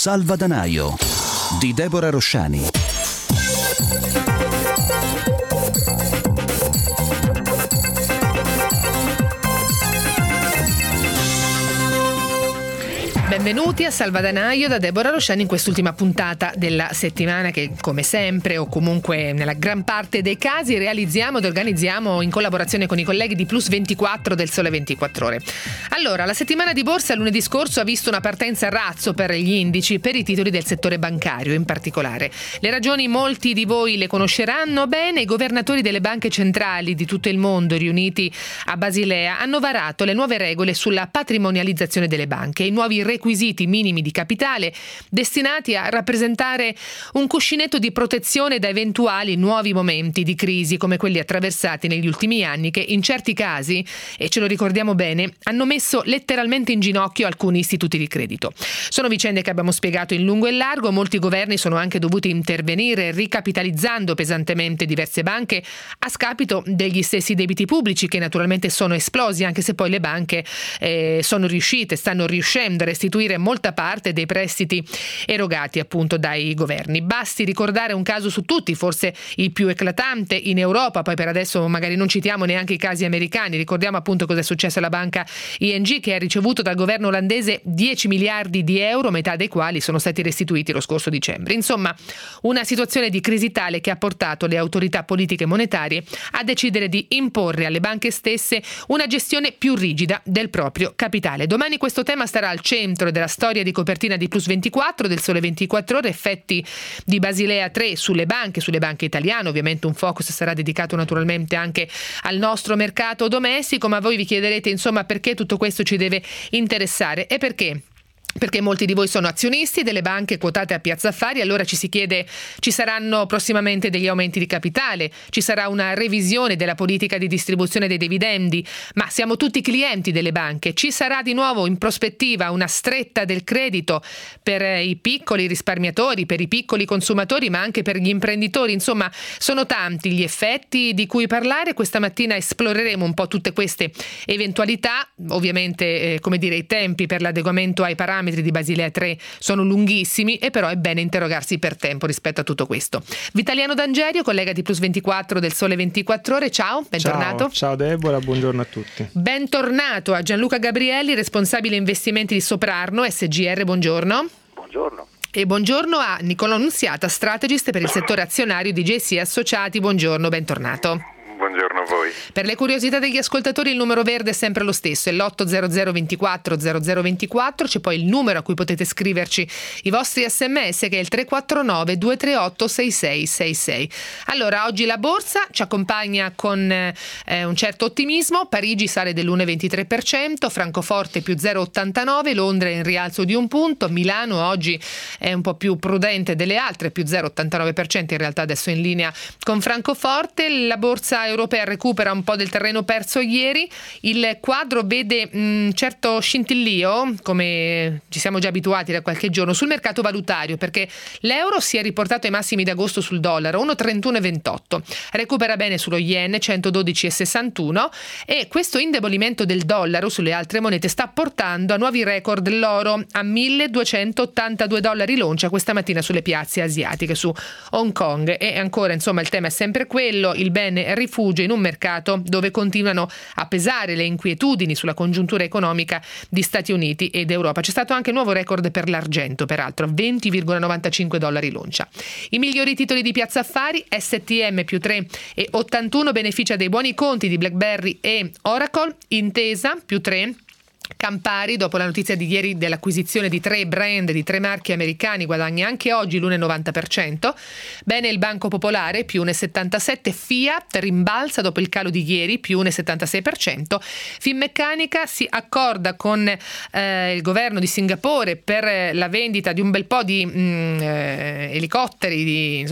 Salvadanaio di Deborah Rosciani. Benvenuti a Salvadanaio da Deborah Rosciani in quest'ultima puntata della settimana che, come sempre, o comunque nella gran parte dei casi, realizziamo ed organizziamo in collaborazione con i colleghi di Plus 24 del Sole 24 Ore. Allora, la settimana di borsa lunedì scorso ha visto una partenza a razzo per gli indici, per i titoli del settore bancario in particolare. Le ragioni molti di voi le conosceranno bene. I governatori delle banche centrali di tutto il mondo riuniti a Basilea hanno varato le nuove regole sulla patrimonializzazione delle banche, i nuovi requisiti minimi di capitale destinati a rappresentare un cuscinetto di protezione da eventuali nuovi momenti di crisi come quelli attraversati negli ultimi anni che in certi casi, e ce lo ricordiamo bene, hanno messo letteralmente in ginocchio alcuni istituti di credito. Sono vicende che abbiamo spiegato in lungo e largo. Molti governi sono anche dovuti intervenire ricapitalizzando pesantemente diverse banche a scapito degli stessi debiti pubblici che naturalmente sono esplosi, anche se poi le banche stanno riuscendo a restituire molta parte dei prestiti erogati appunto dai governi. Basti ricordare un caso su tutti, forse il più eclatante in Europa, poi per adesso magari non citiamo neanche i casi americani. Ricordiamo appunto cosa è successo alla banca ING, che ha ricevuto dal governo olandese 10 miliardi di euro, metà dei quali sono stati restituiti lo scorso dicembre. Insomma, una situazione di crisi tale che ha portato le autorità politiche monetarie a decidere di imporre alle banche stesse una gestione più rigida del proprio capitale. Domani questo tema starà al centro della storia di copertina di Plus 24 del Sole 24 Ore, effetti di Basilea 3 sulle banche italiane. Ovviamente un focus sarà dedicato naturalmente anche al nostro mercato domestico, ma voi vi chiederete insomma perché tutto questo ci deve interessare e perché molti di voi sono azionisti delle banche quotate a Piazza Affari. Allora ci si chiede: ci saranno prossimamente degli aumenti di capitale? Ci sarà una revisione della politica di distribuzione dei dividendi? Ma siamo tutti clienti delle banche. Ci sarà di nuovo in prospettiva una stretta del credito per i piccoli risparmiatori, per i piccoli consumatori, ma anche per gli imprenditori? Insomma, sono tanti gli effetti di cui parlare. Questa mattina esploreremo un po' tutte queste eventualità. Ovviamente, i tempi per l'adeguamento ai parametri di Basilea 3 sono lunghissimi, e però è bene interrogarsi per tempo rispetto a tutto questo. Vitaliano D'Angerio, collega di Plus 24 del Sole 24 Ore, ciao, bentornato. Ciao Deborah, buongiorno a tutti. Bentornato a Gianluca Gabrielli, responsabile investimenti di Soprarno SGR, buongiorno. Buongiorno. E buongiorno a Nicolò Nunziata, strategist per il settore azionario di JC Associati, buongiorno, bentornato. Buongiorno a voi. Per le curiosità degli ascoltatori il numero verde è sempre lo stesso, è l'800 24 0024, c'è poi il numero a cui potete scriverci i vostri sms che è il 349 238 6666. Allora, oggi la borsa ci accompagna con un certo ottimismo. Parigi sale dell'1,23%, Francoforte più 0,89%, Londra in rialzo di un punto, Milano oggi è un po' più prudente delle altre, più 0,89%, in realtà adesso in linea con Francoforte. La borsa europea recupera un po' del terreno perso ieri. Il quadro vede un certo scintillio, come ci siamo già abituati da qualche giorno, sul mercato valutario, perché l'euro si è riportato ai massimi d'agosto sul dollaro, 1,3128, recupera bene sullo yen 112,61, e questo indebolimento del dollaro sulle altre monete sta portando a nuovi record l'oro a $1.282 l'oncia questa mattina sulle piazze asiatiche, su Hong Kong. E ancora, insomma, il tema è sempre quello: il bene rifugio in un mercato dove continuano a pesare le inquietudini sulla congiuntura economica di Stati Uniti ed Europa. C'è stato anche un nuovo record per l'argento, peraltro, $20,95 l'oncia. I migliori titoli di Piazza Affari: STM più 3,81, beneficia dei buoni conti di BlackBerry e Oracle. Intesa più 3. Campari, dopo la notizia di ieri dell'acquisizione di 3 brand, di 3 marchi americani, guadagna anche oggi l'1,90%. Bene il Banco Popolare, più 1,77%. Fiat rimbalza dopo il calo di ieri, più 1,76%. Finmeccanica si accorda con il governo di Singapore per la vendita di un bel po' di elicotteri,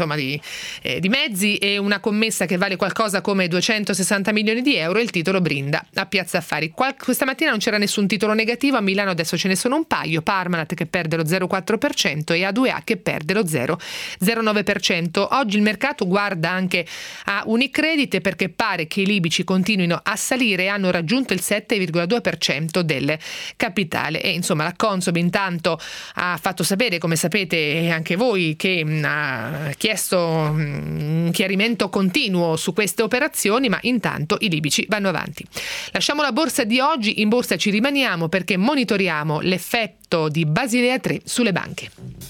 di mezzi, e una commessa che vale qualcosa come 260 milioni di euro. Il titolo brinda a Piazza Affari. Questa mattina non c'era nessun nessun titolo negativo, a Milano adesso ce ne sono un paio, Parmalat che perde lo 0,4% e A2A che perde lo 0,09%. Oggi il mercato guarda anche a Unicredit perché pare che i libici continuino a salire e hanno raggiunto il 7,2% del capitale. E insomma la Consob intanto ha fatto sapere, come sapete anche voi, che ha chiesto un chiarimento continuo su queste operazioni, ma intanto i libici vanno avanti. Lasciamo la borsa di oggi, in borsa ci rimaniamo perché monitoriamo l'effetto di Basilea 3 sulle banche.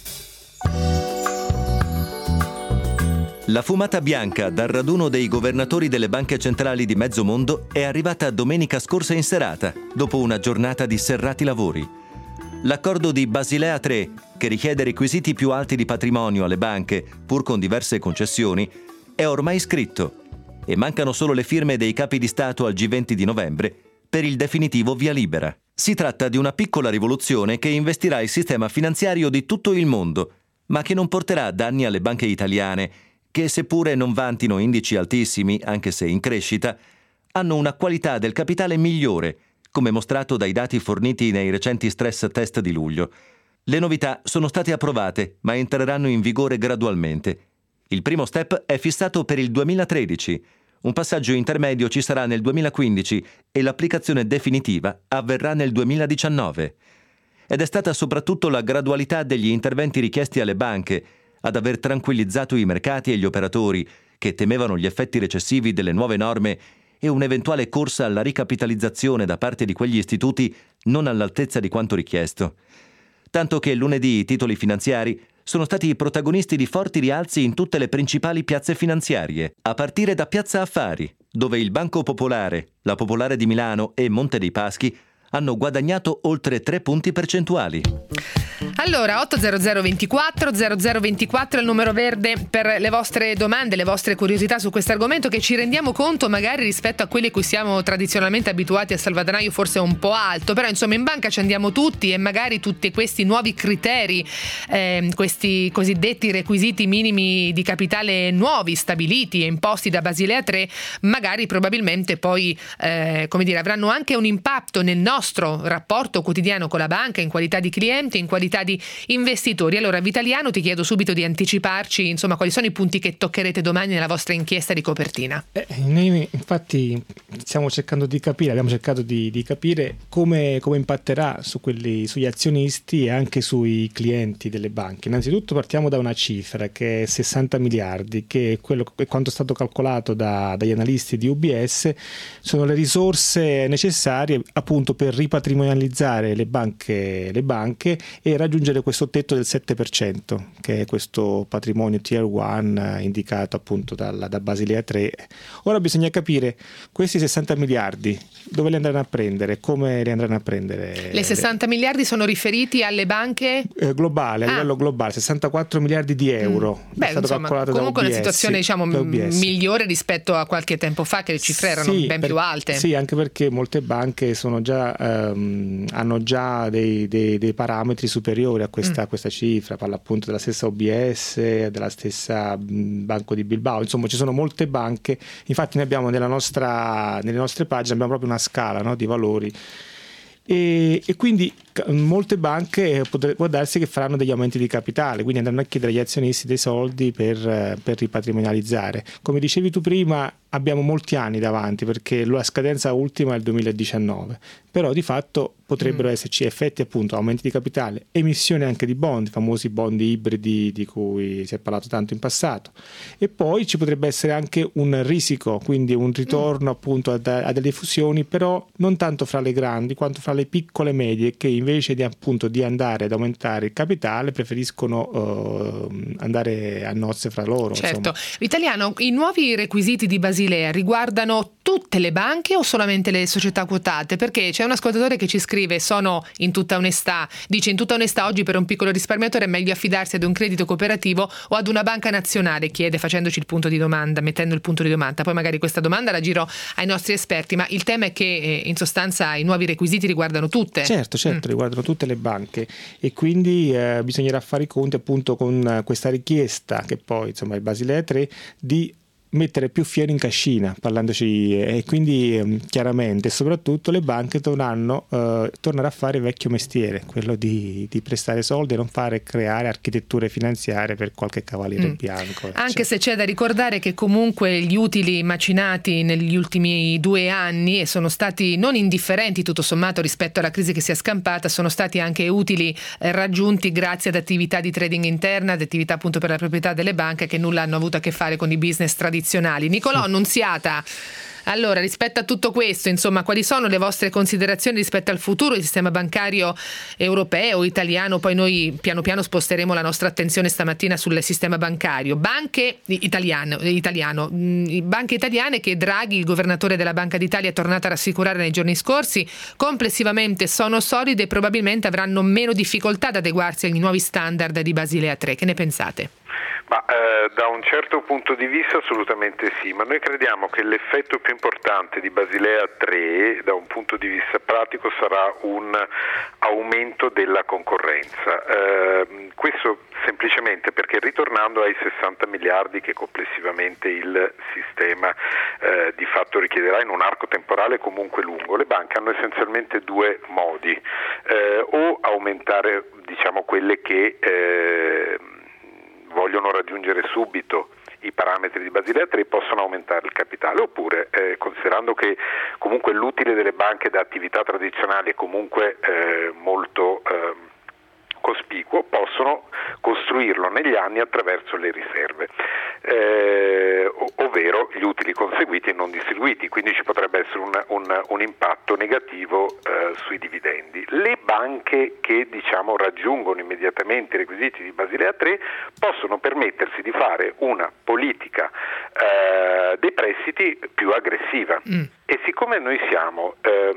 La fumata bianca dal raduno dei governatori delle banche centrali di mezzo mondo è arrivata domenica scorsa in serata, dopo una giornata di serrati lavori. L'accordo di Basilea 3, che richiede requisiti più alti di patrimonio alle banche, pur con diverse concessioni, è ormai scritto e mancano solo le firme dei capi di Stato al G20 di novembre per il definitivo via libera. Si tratta di una piccola rivoluzione che investirà il sistema finanziario di tutto il mondo, ma che non porterà danni alle banche italiane, che seppure non vantino indici altissimi, anche se in crescita, hanno una qualità del capitale migliore, come mostrato dai dati forniti nei recenti stress test di luglio. Le novità sono state approvate, ma entreranno in vigore gradualmente. Il primo step è fissato per il 2013, un passaggio intermedio ci sarà nel 2015 e l'applicazione definitiva avverrà nel 2019. Ed è stata soprattutto la gradualità degli interventi richiesti alle banche ad aver tranquillizzato i mercati e gli operatori che temevano gli effetti recessivi delle nuove norme e un'eventuale corsa alla ricapitalizzazione da parte di quegli istituti non all'altezza di quanto richiesto. Tanto che lunedì i titoli finanziari sono stati i protagonisti di forti rialzi in tutte le principali piazze finanziarie, a partire da Piazza Affari, dove il Banco Popolare, la Popolare di Milano e Monte dei Paschi hanno guadagnato oltre 3 punti percentuali. Allora, 80024 0024 è il numero verde per le vostre domande, le vostre curiosità su questo argomento, che ci rendiamo conto magari rispetto a quelli a cui siamo tradizionalmente abituati a Salvadanaio forse è un po' alto, però insomma in banca ci andiamo tutti e magari tutti questi nuovi criteri, questi cosiddetti requisiti minimi di capitale nuovi stabiliti e imposti da Basilea 3 magari probabilmente poi avranno anche un impatto nel nostro rapporto quotidiano con la banca in qualità di cliente, in qualità di investitori. Allora Vitaliano, ti chiedo subito di anticiparci insomma quali sono i punti che toccherete domani nella vostra inchiesta di copertina. Noi infatti abbiamo cercato di capire come impatterà sugli azionisti e anche sui clienti delle banche. Innanzitutto partiamo da una cifra che è 60 miliardi, che è quanto è stato calcolato dagli analisti di UBS, sono le risorse necessarie appunto per ripatrimonializzare le banche e raggiungere questo tetto del 7%, che è questo patrimonio Tier 1 indicato appunto da Basilea 3. Ora bisogna capire questi 60 miliardi dove li andranno a prendere, come li andranno a prendere. Le 60 miliardi sono riferiti alle banche? Globale, a livello globale, 64 miliardi di euro. Beh, è stato calcolato comunque da una UBS, situazione migliore rispetto a qualche tempo fa, che le cifre erano ben più alte. Sì, anche perché molte banche hanno già dei parametri superiori a questa cifra. Parla appunto della stessa OBS, della stessa Banco di Bilbao, insomma ci sono molte banche. Infatti noi abbiamo nelle nostre pagine abbiamo proprio una scala, no, di valori e quindi molte banche può darsi che faranno degli aumenti di capitale, quindi andranno a chiedere agli azionisti dei soldi per ripatrimonializzare. Come dicevi tu prima, abbiamo molti anni davanti perché la scadenza ultima è il 2019, però di fatto potrebbero esserci effetti appunto aumenti di capitale, emissione anche di bond, i famosi bond ibridi di cui si è parlato tanto in passato, e poi ci potrebbe essere anche un risico, quindi un ritorno appunto a delle fusioni, però non tanto fra le grandi quanto fra le piccole e medie, che invece di andare ad aumentare il capitale preferiscono andare a nozze fra loro. Certo. Insomma. Vitaliano, i nuovi requisiti di Basilea riguardano tutte le banche o solamente le società quotate? Perché c'è un ascoltatore che ci scrive: sono in tutta onestà, dice in tutta onestà oggi per un piccolo risparmiatore è meglio affidarsi ad un credito cooperativo o ad una banca nazionale, chiede facendoci il punto di domanda, mettendo il punto di domanda. Poi magari questa domanda la giro ai nostri esperti, ma il tema è che in sostanza i nuovi requisiti riguardano tutte. Certo, riguardano tutte le banche e quindi bisognerà fare i conti appunto con questa richiesta che poi insomma il Basilea 3 di mettere più fieno in cascina, parlandoci, e quindi chiaramente soprattutto le banche dovranno tornare a fare il vecchio mestiere, quello di prestare soldi e non creare architetture finanziarie per qualche cavaliere bianco. Anche se c'è da ricordare che comunque gli utili macinati negli ultimi 2 anni, e sono stati non indifferenti tutto sommato rispetto alla crisi che si è scampata, sono stati anche utili raggiunti grazie ad attività di trading interna, ad attività appunto per la proprietà delle banche che nulla hanno avuto a che fare con i business tradizionali. Nicolò Annunziata, allora, rispetto a tutto questo, insomma, quali sono le vostre considerazioni rispetto al futuro del sistema bancario europeo, italiano? Poi noi piano piano sposteremo la nostra attenzione stamattina sul sistema bancario. Banche italiane che Draghi, il governatore della Banca d'Italia, è tornato a rassicurare nei giorni scorsi, complessivamente sono solide e probabilmente avranno meno difficoltà ad adeguarsi agli nuovi standard di Basilea 3. Che ne pensate? Da un certo punto di vista assolutamente sì, ma noi crediamo che l'effetto più importante di Basilea 3 da un punto di vista pratico sarà un aumento della concorrenza. Questo semplicemente perché, ritornando ai 60 miliardi che complessivamente il sistema di fatto richiederà in un arco temporale comunque lungo, le banche hanno essenzialmente 2 modi: o aumentare quelle che vogliono raggiungere subito i parametri di Basilea 3 possono aumentare il capitale, oppure considerando che comunque l'utile delle banche da attività tradizionali è comunque molto cospicuo, possono costruirlo negli anni attraverso le riserve, ovvero gli utili conseguiti e non distribuiti, quindi ci potrebbe essere un impatto negativo sui dividendi. Le banche che raggiungono immediatamente i requisiti di Basilea 3 possono permettersi di fare una politica dei prestiti più aggressiva. E siccome noi siamo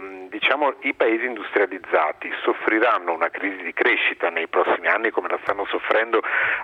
i paesi industrializzati soffriranno una crisi di crescita nei prossimi anni come la stanno soffrendo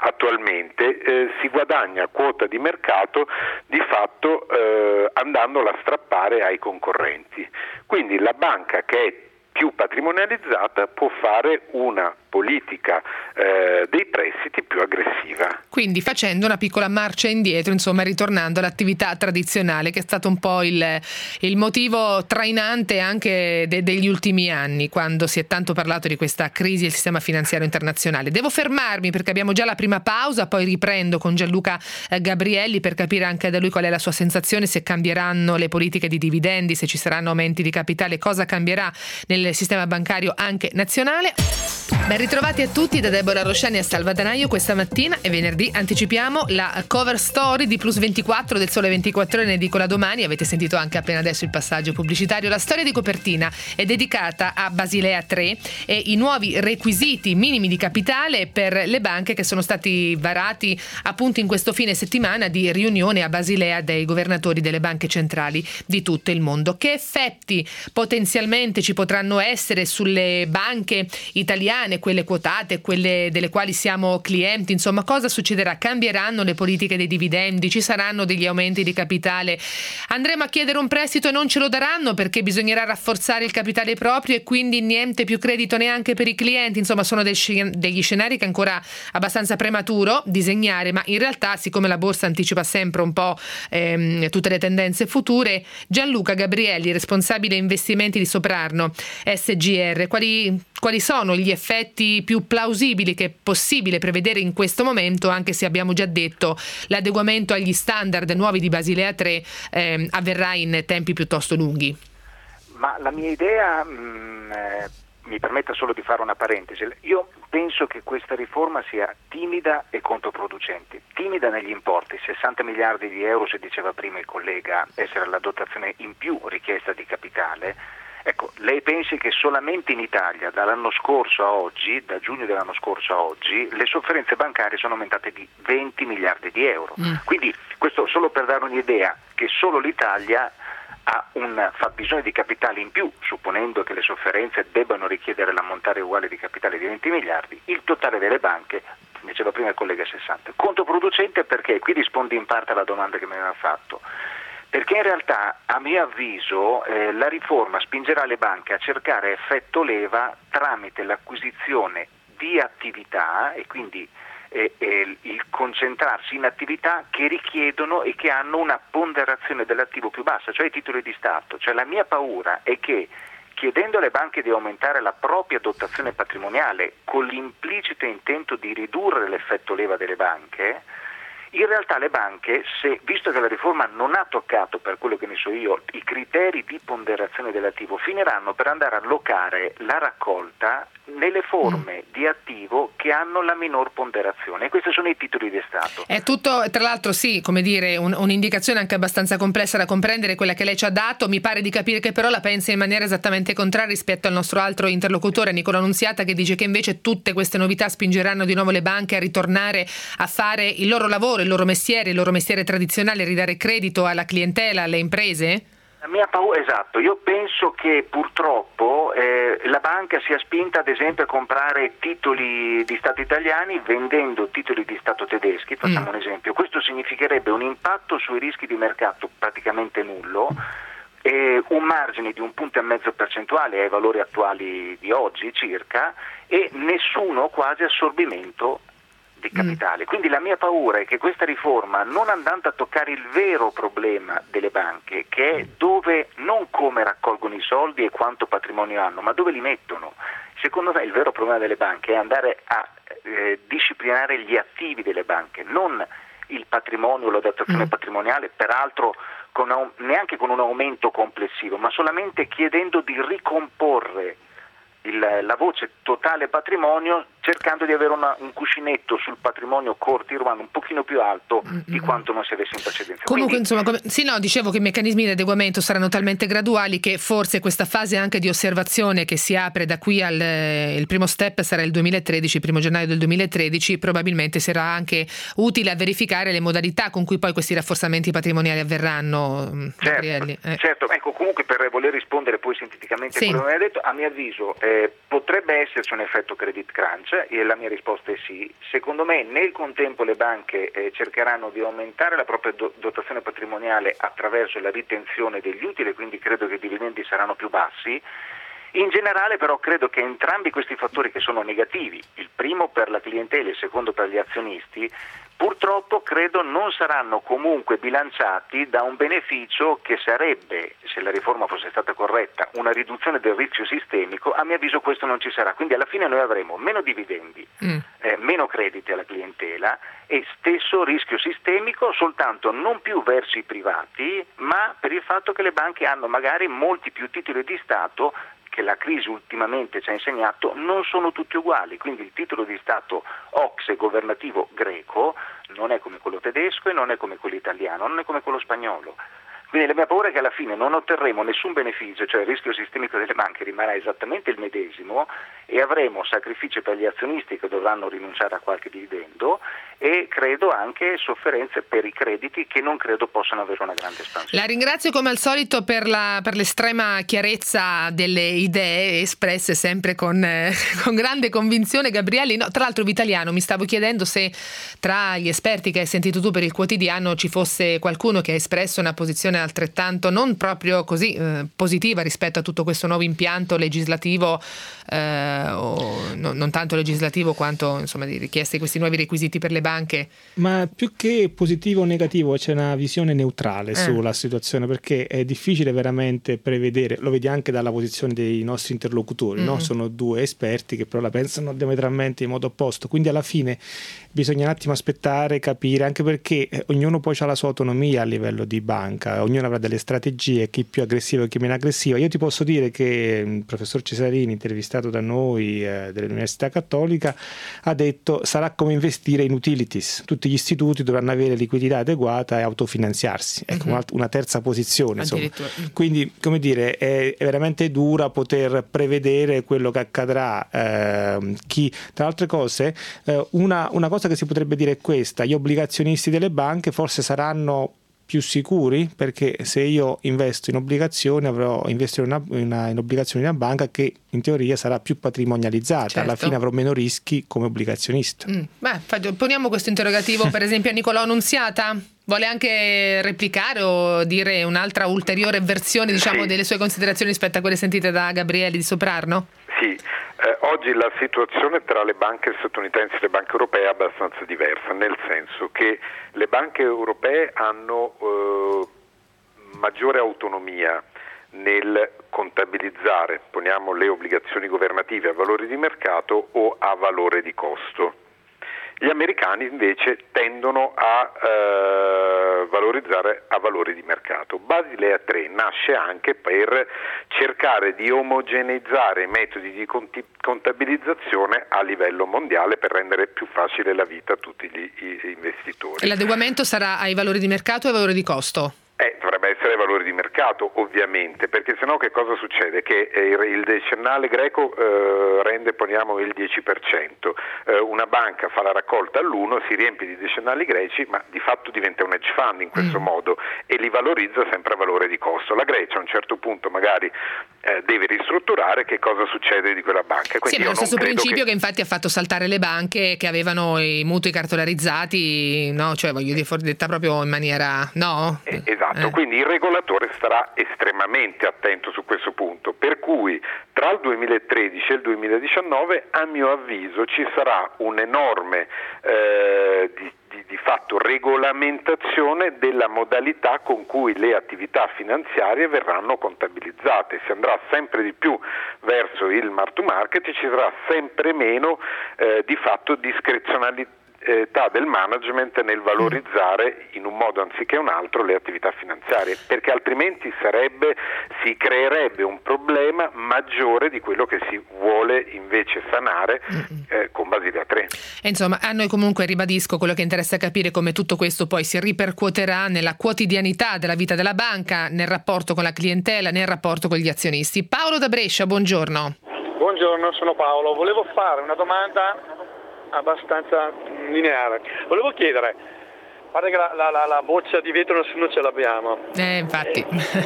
attualmente, si guadagna quota di mercato di fatto andandola a strappare ai concorrenti. Quindi la banca che è più patrimonializzata può fare una politica dei prestiti più aggressiva. Quindi facendo una piccola marcia indietro, insomma ritornando all'attività tradizionale, che è stato un po' il motivo trainante anche degli ultimi anni, quando si è tanto parlato di questa crisi del sistema finanziario internazionale. Devo fermarmi perché abbiamo già la prima pausa, poi riprendo con Gianluca Gabrielli per capire anche da lui qual è la sua sensazione, se cambieranno le politiche di dividendi, se ci saranno aumenti di capitale, cosa cambierà nel sistema bancario anche nazionale. Ben ritrovati a tutti da Deborah Rosciani a Salvadanaio. Questa mattina è venerdì, anticipiamo la cover story di Plus 24 del Sole 24 Ore in edicola domani. Avete sentito anche appena adesso il passaggio pubblicitario. La storia di copertina è dedicata a Basilea 3 e i nuovi requisiti minimi di capitale per le banche che sono stati varati appunto in questo fine settimana di riunione a Basilea dei governatori delle banche centrali di tutto il mondo. Che effetti potenzialmente ci potranno essere sulle banche italiane, quelle quotate, quelle delle quali siamo clienti, insomma cosa succederà? Cambieranno le politiche dei dividendi? Ci saranno degli aumenti di capitale? Andremo a chiedere un prestito e non ce lo daranno perché bisognerà rafforzare il capitale proprio e quindi niente più credito neanche per i clienti? Insomma sono degli scenari che è ancora abbastanza prematuro disegnare, ma in realtà siccome la borsa anticipa sempre un po' tutte le tendenze future, Gianluca Gabrielli, responsabile investimenti di Soprano SGR, quali sono gli effetti più plausibili che è possibile prevedere in questo momento, anche se abbiamo già detto l'adeguamento agli standard nuovi di Basilea 3 avverrà in tempi piuttosto lunghi? Ma la mia idea, mi permetta solo di fare una parentesi, io penso che questa riforma sia timida e controproducente. Timida negli importi, 60 miliardi di euro, se diceva prima il collega, essere la dotazione in più richiesta di capitale. Ecco, lei pensi che solamente in Italia dall'anno scorso a oggi, da giugno dell'anno scorso a oggi, le sofferenze bancarie sono aumentate di 20 miliardi di euro. Quindi questo solo per dare un'idea che solo l'Italia ha un fabbisogno di capitale in più, supponendo che le sofferenze debbano richiedere l'ammontare uguale di capitale di 20 miliardi, il totale delle banche, diceva prima il collega, 60. Controproducente perché, qui rispondi in parte alla domanda che mi aveva fatto, perché in realtà a mio avviso la riforma spingerà le banche a cercare effetto leva tramite l'acquisizione di attività e quindi il concentrarsi in attività che richiedono e che hanno una ponderazione dell'attivo più bassa, cioè i titoli di Stato. Cioè la mia paura è che, chiedendo alle banche di aumentare la propria dotazione patrimoniale con l'implicito intento di ridurre l'effetto leva delle banche, in realtà le banche, visto che la riforma non ha toccato, per quello che ne so io, i criteri di ponderazione dell'attivo, finiranno per andare a allocare la raccolta nelle forme di attivo che hanno la minor ponderazione, e questi sono i titoli di Stato. È tutto, tra l'altro, sì, come dire, un'indicazione anche abbastanza complessa da comprendere, quella che lei ci ha dato. Mi pare di capire che però la pensa in maniera esattamente contraria rispetto al nostro altro interlocutore, Nicola Nunziata, che dice che invece tutte queste novità spingeranno di nuovo le banche a ritornare a fare il loro lavoro, il loro mestiere tradizionale, ridare credito alla clientela, alle imprese? La mia paura, esatto, io penso che purtroppo la banca sia spinta ad esempio a comprare titoli di Stato italiani vendendo titoli di Stato tedeschi, facciamo un esempio. Questo significherebbe un impatto sui rischi di mercato praticamente nullo, un margine di 1,5 punti percentuale ai valori attuali di oggi circa, e nessuno quasi assorbimento di capitale. Quindi la mia paura è che questa riforma, non andando a toccare il vero problema delle banche, che è dove, non come raccolgono i soldi e quanto patrimonio hanno, ma dove li mettono. Secondo me il vero problema delle banche è andare a disciplinare gli attivi delle banche, non il patrimonio, la dotazione patrimoniale, peraltro neanche con un aumento complessivo, ma solamente chiedendo di ricomporre la voce totale patrimonio, cercando di avere un cuscinetto sul patrimonio core tier 1 un pochino più alto di quanto non si avesse in precedenza. Comunque, insomma, dicevo che i meccanismi di adeguamento saranno talmente graduali che forse questa fase anche di osservazione che si apre da qui il primo step sarà il 2013, il 1 gennaio del 2013, probabilmente sarà anche utile a verificare le modalità con cui poi questi rafforzamenti patrimoniali avverranno. Certo, ecco, comunque per voler rispondere poi sinteticamente a quello che mi ha detto, a mio avviso potrebbe esserci un effetto credit crunch, e la mia risposta è sì. Secondo me nel contempo le banche cercheranno di aumentare la propria dotazione patrimoniale attraverso la ritenzione degli utili, quindi credo che i dividendi saranno più bassi. In generale però credo che entrambi questi fattori, che sono negativi, il primo per la clientela e il secondo per gli azionisti, purtroppo credo non saranno comunque bilanciati da un beneficio che sarebbe, se la riforma fosse stata corretta, una riduzione del rischio sistemico. A mio avviso questo non ci sarà, quindi alla fine noi avremo meno dividendi, meno crediti alla clientela e stesso rischio sistemico, soltanto non più verso i privati, ma per il fatto che le banche hanno magari molti più titoli di Stato, che la crisi ultimamente ci ha insegnato non sono tutti uguali, quindi il titolo di Stato OCSE governativo greco non è come quello tedesco e non è come quello italiano, non è come quello spagnolo. Quindi la mia paura è che alla fine non otterremo nessun beneficio, cioè il rischio sistemico delle banche rimarrà esattamente il medesimo e avremo sacrifici per gli azionisti che dovranno rinunciare a qualche dividendo, e credo anche sofferenze per i crediti che non credo possano avere una grande espansione. La ringrazio come al solito per l'estrema chiarezza delle idee espresse sempre con grande convinzione, Gabrielli. No, tra l'altro Vitaliano, mi stavo chiedendo se tra gli esperti che hai sentito tu per il quotidiano ci fosse qualcuno che ha espresso una posizione altrettanto non proprio così positiva rispetto a tutto questo nuovo impianto legislativo, non tanto legislativo quanto insomma di richieste di questi nuovi requisiti per le banche. Ma più che positivo o negativo c'è una visione neutrale sulla situazione, perché è difficile veramente prevedere, lo vedi anche dalla posizione dei nostri interlocutori, no? Sono due esperti che però la pensano diametralmente in modo opposto, quindi alla fine bisogna un attimo aspettare, capire, anche perché ognuno poi ha la sua autonomia a livello di banca, ognuno avrà delle strategie, chi più aggressivo e chi meno aggressiva. Io ti posso dire che il professor Cesarini, intervistato da noi dell'Università Cattolica, ha detto sarà come investire in utilities, tutti gli istituti dovranno avere liquidità adeguata e autofinanziarsi, ecco una terza posizione insomma. Quindi come dire è veramente dura poter prevedere quello che accadrà. Tra altre cose una cosa che si potrebbe dire è questa: gli obbligazionisti delle banche forse saranno più sicuri, perché se io investo in obbligazioni investo in obbligazioni di una banca che in teoria sarà più patrimonializzata, certo. Alla fine avrò meno rischi come obbligazionista. Poniamo questo interrogativo per esempio a Nicolò Nunziata. Vuole anche replicare o dire un'altra ulteriore versione delle sue considerazioni rispetto a quelle sentite da Gabriele di Soprarno? Sì, oggi la situazione tra le banche statunitensi e le banche europee è abbastanza diversa, nel senso che le banche europee hanno maggiore autonomia nel contabilizzare, poniamo, le obbligazioni governative a valore di mercato o a valore di costo. Gli americani invece tendono a valorizzare a valori di mercato. Basilea 3 nasce anche per cercare di omogeneizzare i metodi di contabilizzazione a livello mondiale per rendere più facile la vita a tutti gli investitori. E l'adeguamento sarà ai valori di mercato e ai valori di costo? Dovrebbe essere valori di mercato, ovviamente, perché sennò che cosa succede? Che il decennale greco rende, poniamo, il 10%, una banca fa la raccolta all'1, si riempie di decennali greci, ma di fatto diventa un hedge fund in questo modo e li valorizza sempre a valore di costo. La Grecia a un certo punto magari deve ristrutturare, che cosa succede di quella banca? Quindi sì, ma è lo stesso principio che infatti ha fatto saltare le banche che avevano i mutui cartolarizzati, no? Cioè, voglio dire, detta proprio in maniera, no? Esatto, quindi il regolatore starà estremamente attento su questo punto, per cui tra il 2013 e il 2019 a mio avviso ci sarà un'enorme di fatto regolamentazione della modalità con cui le attività finanziarie verranno contabilizzate. Si andrà sempre di più verso il mark to market e ci sarà sempre meno di fatto discrezionalità del management nel valorizzare in un modo anziché un altro le attività finanziarie, perché altrimenti si creerebbe un problema maggiore di quello che si vuole invece sanare con Basilea 3. E insomma, a noi comunque, ribadisco, quello che interessa capire come tutto questo poi si ripercuoterà nella quotidianità della vita della banca, nel rapporto con la clientela, nel rapporto con gli azionisti. Paolo da Brescia, buongiorno. Buongiorno, sono Paolo. Volevo fare una domanda abbastanza lineare. Volevo chiedere, pare che la boccia di vetro nessuno ce l'abbiamo. Infatti.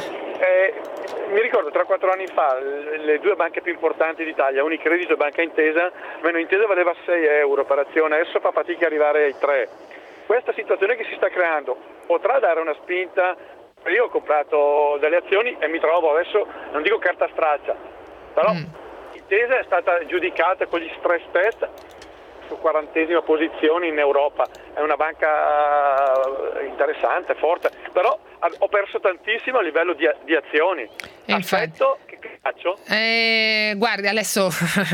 Mi ricordo 3-4 anni fa le due banche più importanti d'Italia, Unicredito e Banca Intesa, meno Intesa valeva 6 euro per azione, adesso fa fatica ad arrivare ai 3. Questa situazione che si sta creando potrà dare una spinta? Io ho comprato delle azioni e mi trovo adesso, non dico carta straccia, però Intesa è stata giudicata con gli stress test su 40ª posizione in Europa, è una banca interessante, forte, però ho perso tantissimo a livello di azioni. Aspetto, che faccio? Guardi, adesso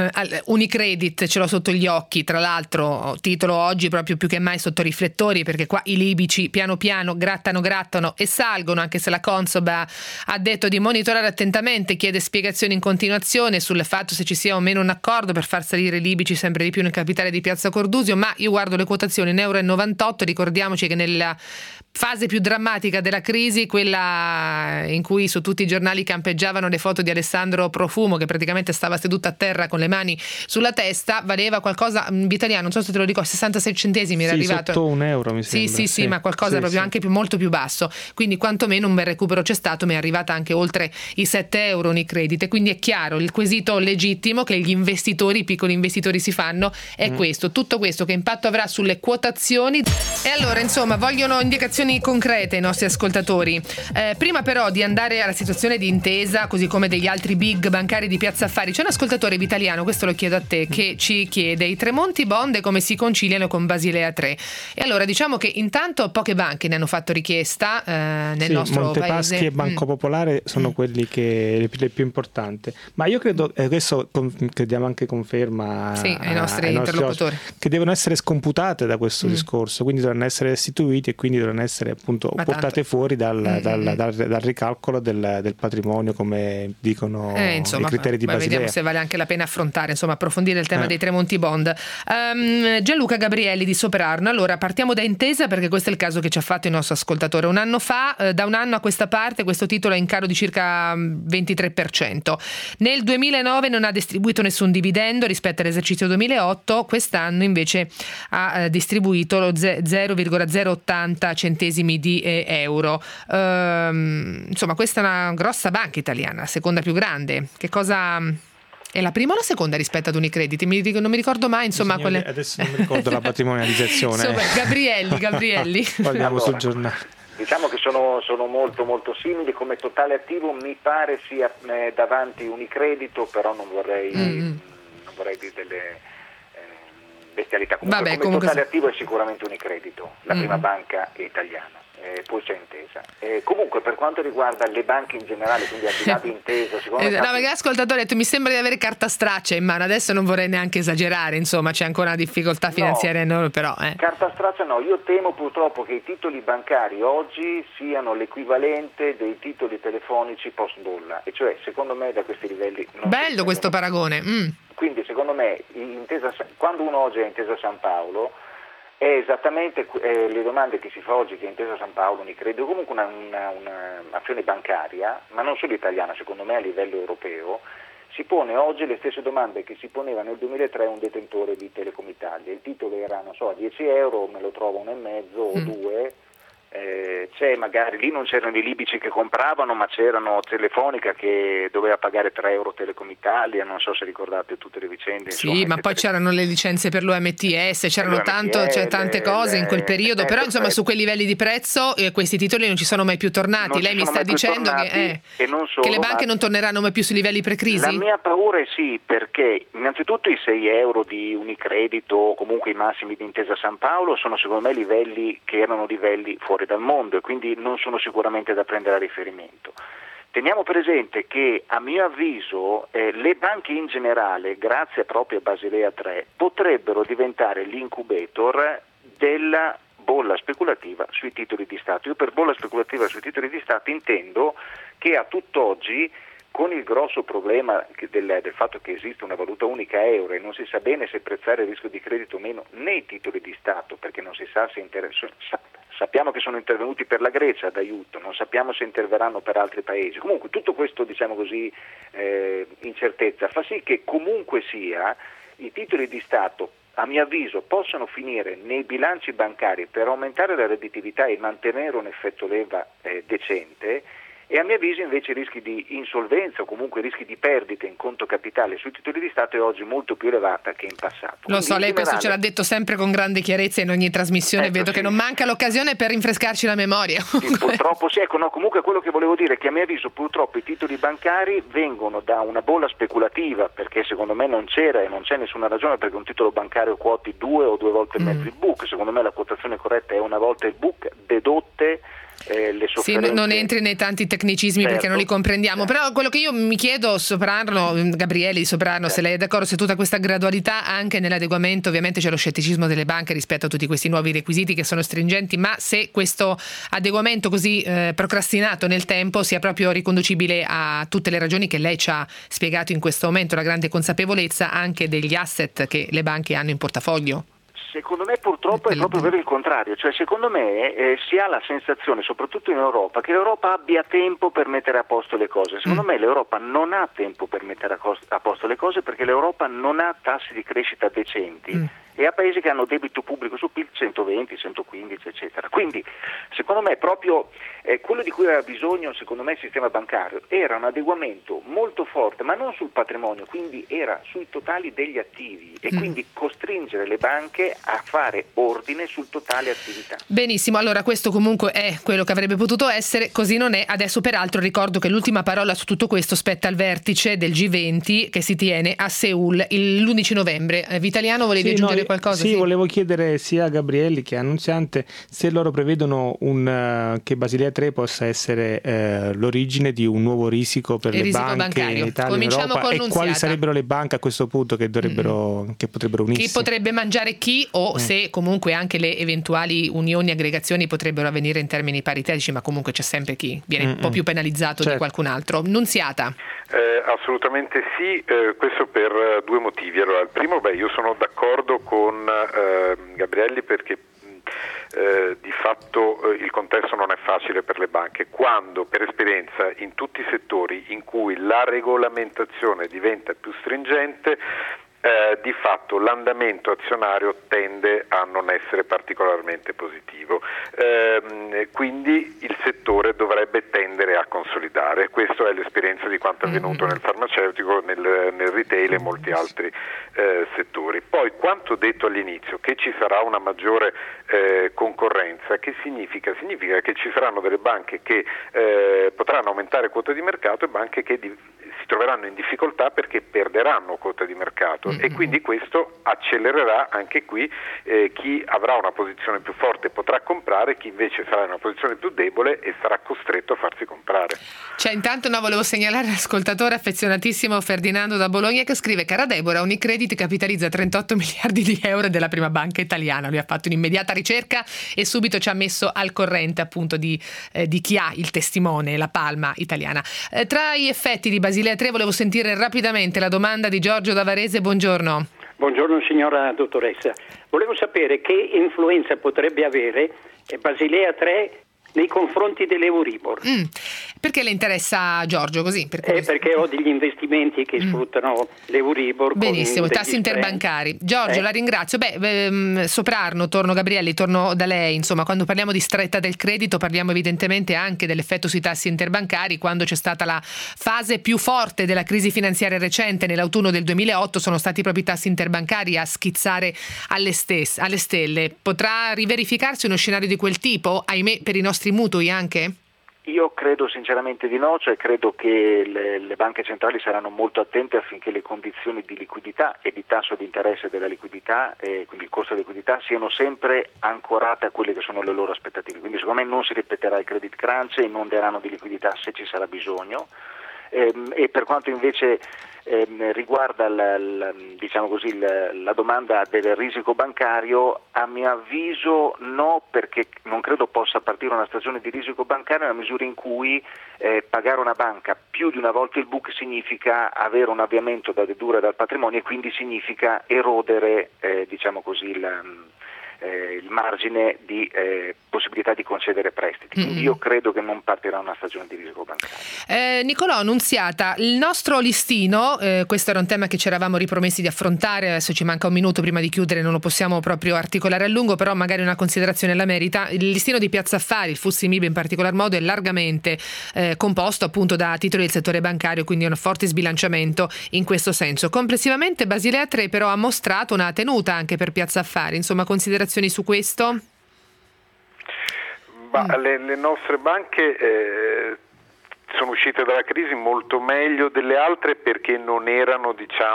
Unicredit ce l'ho sotto gli occhi, tra l'altro titolo oggi proprio più che mai sotto riflettori, perché qua i libici piano piano grattano e salgono, anche se la Consob ha detto di monitorare attentamente, chiede spiegazioni in continuazione sul fatto se ci sia o meno un accordo per far salire i libici sempre di più nel capitale di Piazza Cordusio, ma io guardo le quotazioni in €1,98, ricordiamoci che nella fase più drammatica della crisi, quella in cui su tutti i giornali campeggiavano le foto di Alessandro Profumo che praticamente stava seduto a terra con le mani sulla testa, valeva qualcosa in italiano, non so se te lo dico, 66 centesimi era arrivato. Sotto €1 mi sembra. Sì, ma qualcosa proprio anche molto più basso, quindi quantomeno un bel recupero c'è stato, ma è arrivata anche oltre i €7 Unicredit, e quindi è chiaro, il quesito legittimo che gli investitori, i piccoli investitori si fanno è questo, tutto questo che impatto avrà sulle quotazioni. E allora, insomma, vogliono indicazioni concrete i nostri ascoltatori. Prima però di andare alla situazione di Intesa, così come degli altri big bancari di Piazza Affari, c'è un ascoltatore vitaliano, questo lo chiedo a te, che ci chiede i Tremonti Bond e come si conciliano con Basilea 3. E allora diciamo che intanto poche banche ne hanno fatto richiesta nel nostro Montepaschi paese. e Banco Popolare sono quelli che le più importanti, ma io credo, questo che diamo anche conferma ai nostri interlocutori, che devono essere scomputate da questo discorso, quindi dovranno essere restituiti e quindi dovranno essere appunto portate fuori dal ricalcolo del patrimonio, come dicono i criteri di Basilea. Vediamo se vale anche la pena affrontare, approfondire il tema dei Tremonti Bond. Gianluca Gabrielli di Soprarno. Allora partiamo da Intesa, perché questo è il caso che ci ha fatto il nostro ascoltatore. Da un anno a questa parte questo titolo è in calo di circa 23%. Nel 2009 non ha distribuito nessun dividendo rispetto all'esercizio 2008, quest'anno invece ha distribuito lo 0,080 centesimi di euro. Insomma, questa è una grossa banca italiana, la seconda più grande. Che cosa è, la prima o la seconda rispetto ad Unicredit? Non mi ricordo mai, adesso non mi ricordo la patrimonializzazione. Gabrielli. Guardiamo sul giornale. Diciamo che sono molto molto simili, come totale attivo mi pare sia davanti Unicredito, però non vorrei non vorrei dire delle bestialità. Comunque, Vabbè, come totale attivo è sicuramente Unicredito, la prima banca italiana. Poi c'è Intesa. Comunque per quanto riguarda le banche in generale, quindi al di là di Intesa, secondo me... No, perché l'ascoltatore ha detto mi sembra di avere carta straccia in mano, adesso non vorrei neanche esagerare, insomma c'è ancora una difficoltà finanziaria enorme, però... Carta straccia no, io temo purtroppo che i titoli bancari oggi siano l'equivalente dei titoli telefonici post bolla, e cioè secondo me da questi livelli... Bello questo paragone. Quindi secondo me quando uno oggi è Intesa San Paolo è esattamente le domande che si fa oggi che Intesa San Paolo, Unicredito, comunque un'azione bancaria, ma non solo italiana, secondo me a livello europeo, si pone oggi le stesse domande che si poneva nel 2003 un detentore di Telecom Italia. Il titolo era, non so, a 10 euro, me lo trovo 1,5 o 2. C'è magari, lì non c'erano i libici che compravano, ma c'erano Telefonica che doveva pagare 3 euro Telecom Italia, non so se ricordate tutte le vicende. Sì, insomma, ma poi c'erano le licenze per l'OMTS, c'erano tante cose in quel periodo, però insomma su quei livelli di prezzo questi titoli non ci sono mai più tornati. Lei mi sta dicendo che le banche non torneranno mai più sui livelli pre-crisi? La mia paura è sì, perché innanzitutto i 6 euro di Unicredito o comunque i massimi di Intesa San Paolo sono secondo me livelli che erano livelli fuori dal mondo e quindi non sono sicuramente da prendere a riferimento. Teniamo presente che a mio avviso le banche in generale, grazie proprio a Basilea 3, potrebbero diventare l'incubator della bolla speculativa sui titoli di Stato. Io per bolla speculativa sui titoli di Stato intendo che a tutt'oggi, con il grosso problema del fatto che esiste una valuta unica euro e non si sa bene se prezzare il rischio di credito o meno nei titoli di Stato, perché non si sa se sappiamo che sono intervenuti per la Grecia d'aiuto, non sappiamo se interverranno per altri paesi. Comunque tutto questo, diciamo così, incertezza fa sì che comunque sia i titoli di Stato, a mio avviso, possono finire nei bilanci bancari per aumentare la redditività e mantenere un effetto leva decente, e a mio avviso invece i rischi di insolvenza o comunque i rischi di perdite in conto capitale sui titoli di Stato è oggi molto più elevata che in passato. Lo so, lei questo ce l'ha detto sempre con grande chiarezza in ogni trasmissione, vedo che non manca l'occasione per rinfrescarci la memoria. Sì, purtroppo sì, comunque quello che volevo dire è che a mio avviso purtroppo i titoli bancari vengono da una bolla speculativa, perché secondo me non c'era e non c'è nessuna ragione perché un titolo bancario quoti 2 o 2 volte e mezzo il book. Secondo me la quotazione corretta è una volta il book, dedotte le sofferenze. Sì, non entri nei tanti tecnicismi perché non li comprendiamo, però quello che io mi chiedo, Soprano, Gabriele di Soprano, se lei è d'accordo, se tutta questa gradualità anche nell'adeguamento, ovviamente c'è lo scetticismo delle banche rispetto a tutti questi nuovi requisiti che sono stringenti, ma se questo adeguamento così procrastinato nel tempo sia proprio riconducibile a tutte le ragioni che lei ci ha spiegato in questo momento, la grande consapevolezza anche degli asset che le banche hanno in portafoglio. Secondo me purtroppo è proprio vero il contrario, cioè secondo me si ha la sensazione, soprattutto in Europa, che l'Europa abbia tempo per mettere a posto le cose. Secondo me l'Europa non ha tempo per mettere a posto le cose perché l'Europa non ha tassi di crescita decenti e ha paesi che hanno debito pubblico su PIL 120, 115 eccetera. Quindi secondo me proprio quello di cui aveva bisogno secondo me il sistema bancario era un adeguamento molto forte, ma non sul patrimonio, quindi era sui totali degli attivi e quindi costringere le banche a fare ordine sul totale attività. Benissimo, allora questo comunque è quello che avrebbe potuto essere, così non è. Adesso peraltro ricordo che l'ultima parola su tutto questo spetta al vertice del G20 che si tiene a Seul l'11 novembre. Vitaliano, volevi aggiungere qualcosa? Sì, volevo chiedere sia a Gabrielli che a Annunziante se loro prevedono che Basilea 3 possa essere l'origine di un nuovo risico per le banche bancario. In Italia, Cominciamo in Europa, con e quali sarebbero le banche a questo punto che potrebbero unirsi? Chi potrebbe mangiare chi o se comunque anche le eventuali unioni, aggregazioni potrebbero avvenire in termini paritetici, ma comunque c'è sempre chi viene un po' più penalizzato di qualcun altro. Nunziata. Assolutamente sì, questo per due motivi. Allora, il primo, io sono d'accordo con Gabrielli perché di fatto il contesto non è facile per le banche quando per esperienza in tutti i settori in cui la regolamentazione diventa più stringente di fatto l'andamento azionario tende a non essere particolarmente positivo, quindi il settore dovrebbe tendere a consolidare. Questa è l'esperienza di quanto è avvenuto nel farmaceutico, nel retail e molti altri settori. Poi quanto detto all'inizio che ci sarà una maggiore concorrenza, che significa? Significa che ci saranno delle banche che potranno aumentare quota di mercato e banche che si troveranno in difficoltà perché perderanno quota di mercato e quindi questo accelererà anche qui chi avrà una posizione più forte potrà comprare, chi invece sarà in una posizione più debole e sarà costretto a farsi comprare. Intanto volevo segnalare l'ascoltatore affezionatissimo Ferdinando da Bologna che scrive: cara Deborah, Unicredit capitalizza 38 miliardi di euro della prima banca italiana. Lui ha fatto un'immediata ricerca e subito ci ha messo al corrente appunto di chi ha il testimone, la palma italiana. Tra gli effetti di Basilea 3 volevo sentire rapidamente la domanda di Giorgio da Varese. Buongiorno. Buongiorno signora dottoressa. Volevo sapere che influenza potrebbe avere Basilea 3 nei confronti dell'Euribor. Perché le interessa, Giorgio, così? Perché ho degli investimenti che sfruttano l'Euribor. Benissimo, tassi interbancari. Giorgio, la ringrazio. Soprarno, torno Gabrielli, torno da lei. Insomma, quando parliamo di stretta del credito parliamo evidentemente anche dell'effetto sui tassi interbancari. Quando c'è stata la fase più forte della crisi finanziaria recente, nell'autunno del 2008, sono stati proprio i tassi interbancari a schizzare alle stelle. Potrà riverificarsi uno scenario di quel tipo, ahimè, per i nostri mutui anche? Io credo sinceramente di no, cioè credo che le banche centrali saranno molto attente affinché le condizioni di liquidità e di tasso di interesse della liquidità, quindi il costo della liquidità, siano sempre ancorate a quelle che sono le loro aspettative. Quindi secondo me non si ripeterà il credit crunch e inonderanno di liquidità se ci sarà bisogno. E per quanto invece riguarda la domanda del risico bancario, a mio avviso no, perché non credo possa partire una stagione di risico bancario nella misura in cui pagare una banca più di una volta il book significa avere un avviamento da dedurre dal patrimonio e quindi significa erodere il margine di possibilità di concedere prestiti. Quindi io credo che non partirà una stagione di risico bancario. Nicolò Annunziata, il nostro listino, questo era un tema che ci eravamo ripromessi di affrontare, adesso ci manca un minuto prima di chiudere, non lo possiamo proprio articolare a lungo, però magari una considerazione la merita. Il listino di Piazza Affari, il FTSE MIB in particolar modo, è largamente composto appunto da titoli del settore bancario, quindi un forte sbilanciamento in questo senso. Complessivamente Basilea 3 però ha mostrato una tenuta anche per Piazza Affari, insomma considerazioni su questo? Le nostre banche sono uscite dalla crisi molto meglio delle altre perché non erano,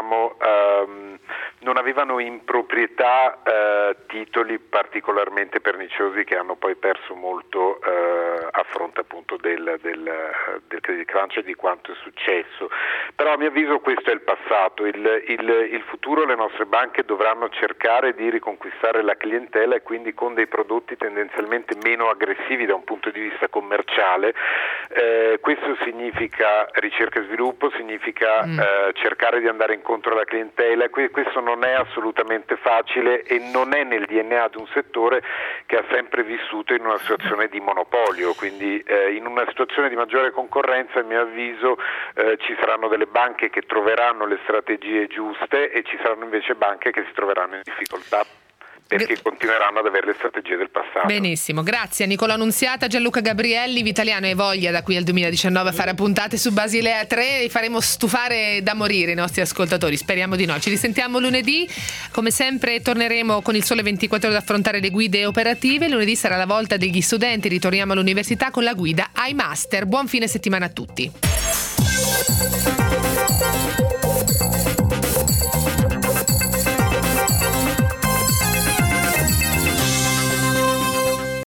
non avevano in proprietà titoli particolarmente perniciosi che hanno poi perso molto a fronte appunto del credit crunch e di quanto è successo. Però a mio avviso questo è il passato, il futuro le nostre banche dovranno cercare di riconquistare la clientela e quindi con dei prodotti tendenzialmente meno aggressivi da un punto di vista commerciale. Questo significa ricerca e sviluppo, significa cercare di andare incontro alla clientela. Questo non è assolutamente facile e non è nel DNA di un settore che ha sempre vissuto in una situazione di monopolio, quindi in una situazione di maggiore concorrenza a mio avviso ci saranno delle banche che troveranno le strategie giuste e ci saranno invece banche che si troveranno in difficoltà perché continueranno ad avere le strategie del passato. Benissimo, grazie a Nicolò Annunziata, Gianluca Gabrielli. Vitaliano hai voglia da qui al 2019 a fare puntate su Basilea 3 e faremo stufare da morire i nostri ascoltatori, speriamo di no. Ci risentiamo lunedì, come sempre torneremo con il Sole 24 Ore ad affrontare le guide operative. Lunedì sarà la volta degli studenti, ritorniamo all'università con la guida iMaster. Buon fine settimana a tutti.